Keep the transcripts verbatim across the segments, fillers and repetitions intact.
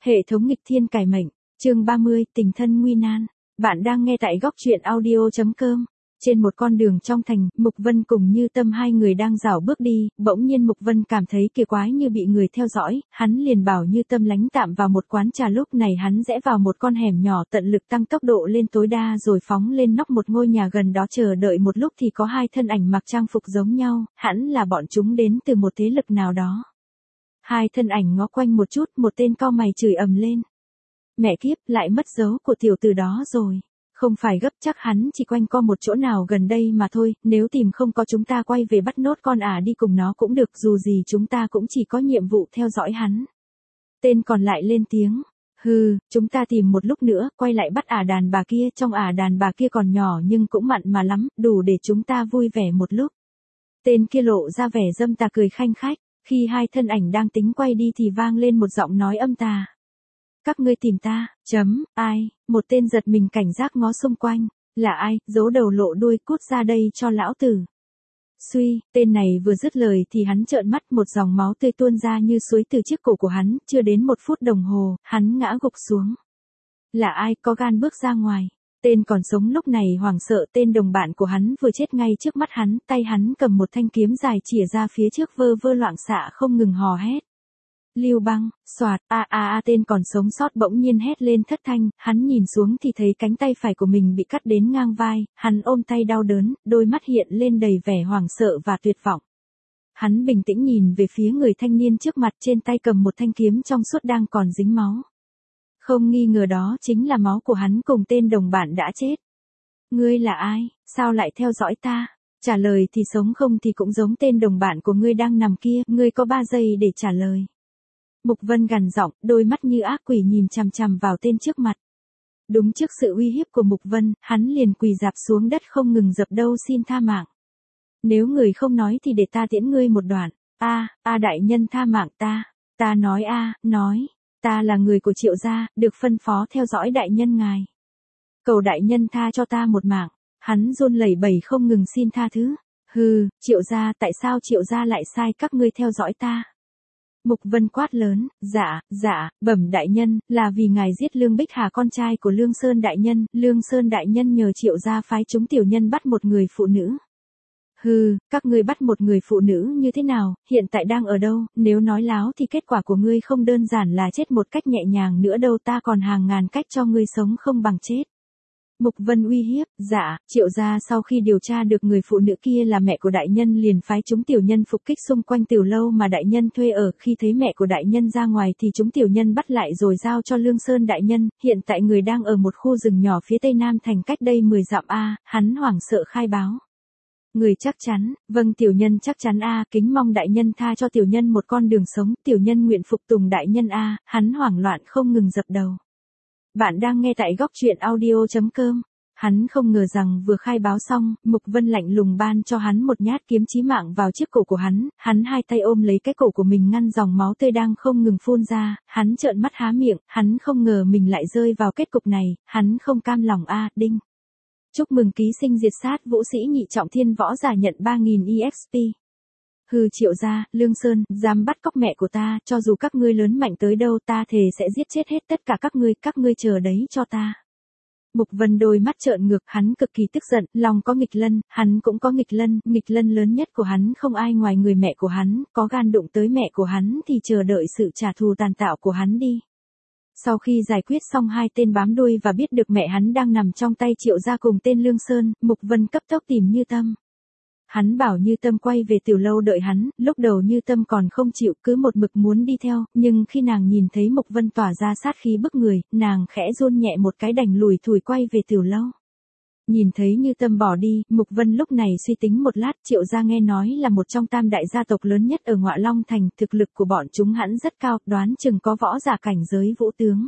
Hệ thống nghịch thiên cải mệnh, chương ba mươi, tình thân nguy nan. Bạn đang nghe tại góc truyện audio chấm com. Trên một con đường trong thành, Mục Vân cùng Như Tâm hai người đang dạo bước đi, bỗng nhiên Mục Vân cảm thấy kỳ quái như bị người theo dõi, hắn liền bảo Như Tâm lánh tạm vào một quán trà. Lúc này hắn rẽ vào một con hẻm nhỏ, tận lực tăng tốc độ lên tối đa rồi phóng lên nóc một ngôi nhà gần đó. Chờ đợi một lúc thì có hai thân ảnh mặc trang phục giống nhau, hẳn là bọn chúng đến từ một thế lực nào đó. Hai thân ảnh ngó quanh một chút, một tên cau mày chửi ầm lên. Mẹ kiếp, lại mất dấu của tiểu tử đó rồi. Không phải gấp, chắc hắn chỉ quanh co một chỗ nào gần đây mà thôi, nếu tìm không có chúng ta quay về bắt nốt con ả đi cùng nó cũng được, dù gì chúng ta cũng chỉ có nhiệm vụ theo dõi hắn. Tên còn lại lên tiếng. Hừ, chúng ta tìm một lúc nữa, quay lại bắt ả đàn bà kia, trong ả đàn bà kia còn nhỏ nhưng cũng mặn mà lắm, đủ để chúng ta vui vẻ một lúc. Tên kia lộ ra vẻ dâm tà cười khanh khách. Khi hai thân ảnh đang tính quay đi thì vang lên một giọng nói âm tà. Các ngươi tìm ta, chấm, ai, một tên giật mình cảnh giác ngó xung quanh, là ai, giấu đầu lộ đuôi, cút ra đây cho lão tử. Suy, tên này vừa dứt lời thì hắn trợn mắt, một dòng máu tươi tuôn ra như suối từ chiếc cổ của hắn, chưa đến một phút đồng hồ, hắn ngã gục xuống. Là ai, có gan bước ra ngoài. Tên còn sống lúc này hoảng sợ, tên đồng bạn của hắn vừa chết ngay trước mắt hắn, tay hắn cầm một thanh kiếm dài chìa ra phía trước, vơ vơ loạng xạ không ngừng hò hét. Lưu Băng, xoạt, a a a, tên còn sống sót bỗng nhiên hét lên thất thanh, hắn nhìn xuống thì thấy cánh tay phải của mình bị cắt đến ngang vai, hắn ôm tay đau đớn, đôi mắt hiện lên đầy vẻ hoảng sợ và tuyệt vọng. Hắn bình tĩnh nhìn về phía người thanh niên trước mặt, trên tay cầm một thanh kiếm trong suốt đang còn dính máu. Không nghi ngờ đó chính là máu của hắn cùng tên đồng bạn đã chết. Ngươi là ai, sao lại theo dõi ta? Trả lời thì sống, không thì cũng giống tên đồng bạn của ngươi đang nằm kia, ngươi có ba giây để trả lời. Mục Vân gằn giọng, đôi mắt như ác quỷ nhìn chằm chằm vào tên trước mặt. Đúng trước sự uy hiếp của Mục Vân, hắn liền quỳ rạp xuống đất không ngừng dập đầu xin tha mạng. Nếu người không nói thì để ta tiễn ngươi một đoạn. A, a đại nhân tha mạng ta. Ta nói a, nói. Ta là người của Triệu gia, được phân phó theo dõi đại nhân ngài. Cầu đại nhân tha cho ta một mạng. Hắn run lẩy bẩy không ngừng xin tha thứ. Hừ, Triệu gia, tại sao Triệu gia lại sai các ngươi theo dõi ta? Mục Vân quát lớn, dạ, dạ, bẩm đại nhân, là vì ngài giết Lương Bích Hà con trai của Lương Sơn đại nhân, Lương Sơn đại nhân nhờ Triệu gia phái chúng tiểu nhân bắt một người phụ nữ. Hừ, các ngươi bắt một người phụ nữ như thế nào, hiện tại đang ở đâu, nếu nói láo thì kết quả của ngươi không đơn giản là chết một cách nhẹ nhàng nữa đâu, ta còn hàng ngàn cách cho ngươi sống không bằng chết. Mục Vân uy hiếp, dạ, Triệu gia sau khi điều tra được người phụ nữ kia là mẹ của đại nhân liền phái chúng tiểu nhân phục kích xung quanh tiểu lâu mà đại nhân thuê ở, khi thấy mẹ của đại nhân ra ngoài thì chúng tiểu nhân bắt lại rồi giao cho Lương Sơn đại nhân, hiện tại người đang ở một khu rừng nhỏ phía tây nam thành cách đây mười dặm a, hắn hoảng sợ khai báo. Người chắc chắn, vâng tiểu nhân chắc chắn a, kính mong đại nhân tha cho tiểu nhân một con đường sống, tiểu nhân nguyện phục tùng đại nhân a, hắn hoảng loạn không ngừng dập đầu. Bạn đang nghe tại góc truyện audio chấm com. Hắn không ngờ rằng vừa khai báo xong, Mục Vân lạnh lùng ban cho hắn một nhát kiếm chí mạng vào chiếc cổ của hắn, hắn hai tay ôm lấy cái cổ của mình ngăn dòng máu tươi đang không ngừng phun ra, hắn trợn mắt há miệng, hắn không ngờ mình lại rơi vào kết cục này, hắn không cam lòng a, đinh. Chúc mừng ký sinh diệt sát vũ sĩ nhị trọng thiên võ giả nhận ba nghìn e ích pê. Hừ Triệu gia, Lương Sơn, dám bắt cóc mẹ của ta, cho dù các ngươi lớn mạnh tới đâu ta thề sẽ giết chết hết tất cả các ngươi, các ngươi chờ đấy cho ta. Mục Vân đôi mắt trợn ngược, hắn cực kỳ tức giận, lòng có nghịch lân, hắn cũng có nghịch lân, nghịch lân lớn nhất của hắn không ai ngoài người mẹ của hắn, có gan đụng tới mẹ của hắn thì chờ đợi sự trả thù tàn tạo của hắn đi. Sau khi giải quyết xong hai tên bám đuôi và biết được mẹ hắn đang nằm trong tay Triệu gia cùng tên Lương Sơn, Mục Vân cấp tốc tìm Như Tâm. Hắn bảo Như Tâm quay về tiểu lâu đợi hắn, lúc đầu Như Tâm còn không chịu, cứ một mực muốn đi theo, nhưng khi nàng nhìn thấy Mục Vân tỏa ra sát khí bức người, nàng khẽ run nhẹ một cái đành lùi thủi quay về tiểu lâu. Nhìn thấy Như Tâm bỏ đi, Mục Vân lúc này suy tính một lát, Triệu gia nghe nói là một trong tam đại gia tộc lớn nhất ở Ngọa Long Thành, thực lực của bọn chúng hẳn rất cao, đoán chừng có võ giả cảnh giới vũ tướng.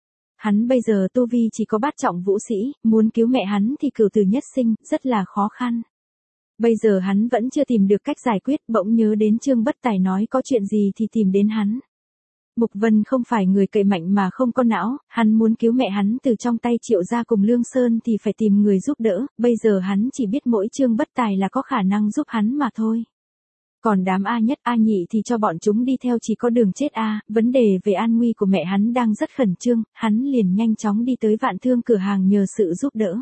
Hắn bây giờ tu vi chỉ có bát trọng vũ sĩ, muốn cứu mẹ hắn thì cửu tử nhất sinh, rất là khó khăn. Bây giờ hắn vẫn chưa tìm được cách giải quyết, bỗng nhớ đến Trương Bất Tài nói có chuyện gì thì tìm đến hắn. Mục Vân không phải người cậy mạnh mà không có não, hắn muốn cứu mẹ hắn từ trong tay Triệu gia cùng Lương Sơn thì phải tìm người giúp đỡ, bây giờ hắn chỉ biết mỗi Trương Bất Tài là có khả năng giúp hắn mà thôi. Còn đám A nhất A nhị thì cho bọn chúng đi theo chỉ có đường chết A, vấn đề về an nguy của mẹ hắn đang rất khẩn trương, hắn liền nhanh chóng đi tới Vạn Thương cửa hàng nhờ sự giúp đỡ.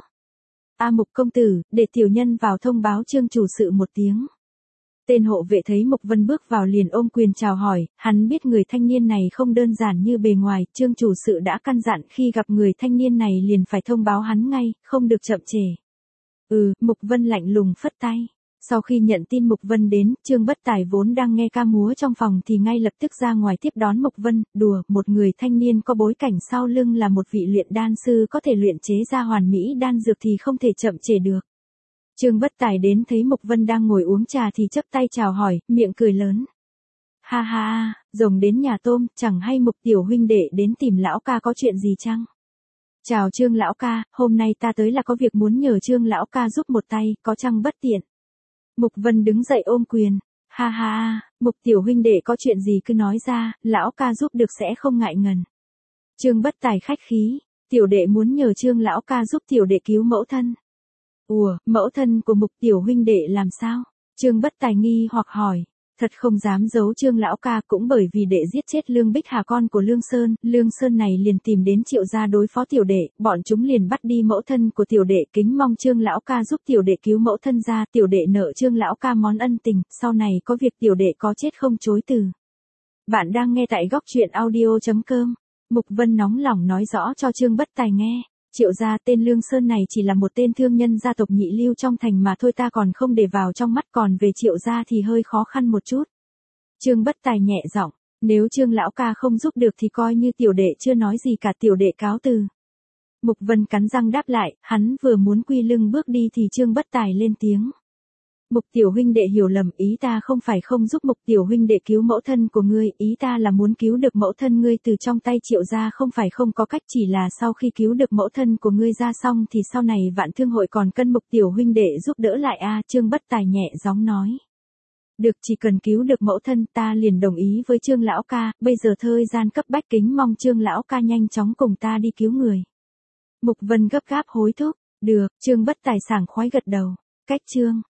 A Mục công tử, để tiểu nhân vào thông báo Trương chủ sự một tiếng. Tên hộ vệ thấy Mục Vân bước vào liền ôm quyền chào hỏi, hắn biết người thanh niên này không đơn giản như bề ngoài, Trương chủ sự đã căn dặn khi gặp người thanh niên này liền phải thông báo hắn ngay, không được chậm trễ. Ừ, Mục Vân lạnh lùng phất tay. Sau khi nhận tin Mục Vân đến, Trương Bất Tài vốn đang nghe ca múa trong phòng thì ngay lập tức ra ngoài tiếp đón Mục Vân, đùa, một người thanh niên có bối cảnh sau lưng là một vị luyện đan sư có thể luyện chế ra hoàn mỹ đan dược thì không thể chậm trễ được. Trương Bất Tài đến thấy Mục Vân đang ngồi uống trà thì chắp tay chào hỏi, miệng cười lớn. Ha ha, rồng đến nhà tôm, chẳng hay Mục tiểu huynh đệ đến tìm lão ca có chuyện gì chăng? Chào Trương lão ca, hôm nay ta tới là có việc muốn nhờ Trương lão ca giúp một tay, có chăng bất tiện? Mục Vân đứng dậy ôm quyền. Ha ha, Mục tiểu huynh đệ có chuyện gì cứ nói ra, lão ca giúp được sẽ không ngại ngần. Trương Bất Tài khách khí, tiểu đệ muốn nhờ Trương lão ca giúp tiểu đệ cứu mẫu thân. Ủa, mẫu thân của Mục tiểu huynh đệ làm sao? Trương Bất Tài nghi hoặc hỏi. Thật không dám giấu Trương lão ca, cũng bởi vì đệ giết chết Lương Bích Hà con của Lương Sơn, Lương Sơn này liền tìm đến Triệu gia đối phó tiểu đệ, bọn chúng liền bắt đi mẫu thân của tiểu đệ, kính mong Trương lão ca giúp tiểu đệ cứu mẫu thân ra, tiểu đệ nợ Trương lão ca món ân tình, sau này có việc tiểu đệ có chết không chối từ. Bạn đang nghe tại góc truyện audio chấm com. Mục Vân nóng lòng nói rõ cho Trương Bất Tài nghe. Triệu gia tên Lương Sơn này chỉ là một tên thương nhân gia tộc nhị lưu trong thành mà thôi, ta còn không để vào trong mắt, còn về Triệu gia thì hơi khó khăn một chút. Trương Bất Tài nhẹ giọng, nếu Trương lão ca không giúp được thì coi như tiểu đệ chưa nói gì cả, tiểu đệ cáo từ. Mục Vân cắn răng đáp lại, hắn vừa muốn quy lưng bước đi thì Trương Bất Tài lên tiếng. Mục tiểu huynh đệ hiểu lầm, ý ta không phải không giúp Mục tiểu huynh đệ cứu mẫu thân của ngươi, ý ta là muốn cứu được mẫu thân ngươi từ trong tay Triệu gia, không phải không có cách, chỉ là sau khi cứu được mẫu thân của ngươi ra xong thì sau này Vạn Thương hội còn cần Mục tiểu huynh đệ giúp đỡ lại a. À, Trương Bất Tài nhẹ giọng nói. Được, chỉ cần cứu được mẫu thân ta liền đồng ý với Trương lão ca, bây giờ thời gian cấp bách, kính mong Trương lão ca nhanh chóng cùng ta đi cứu người. Mục Vân gấp gáp hối thúc. Được, Trương Bất Tài sảng khoái gật đầu. Cách chương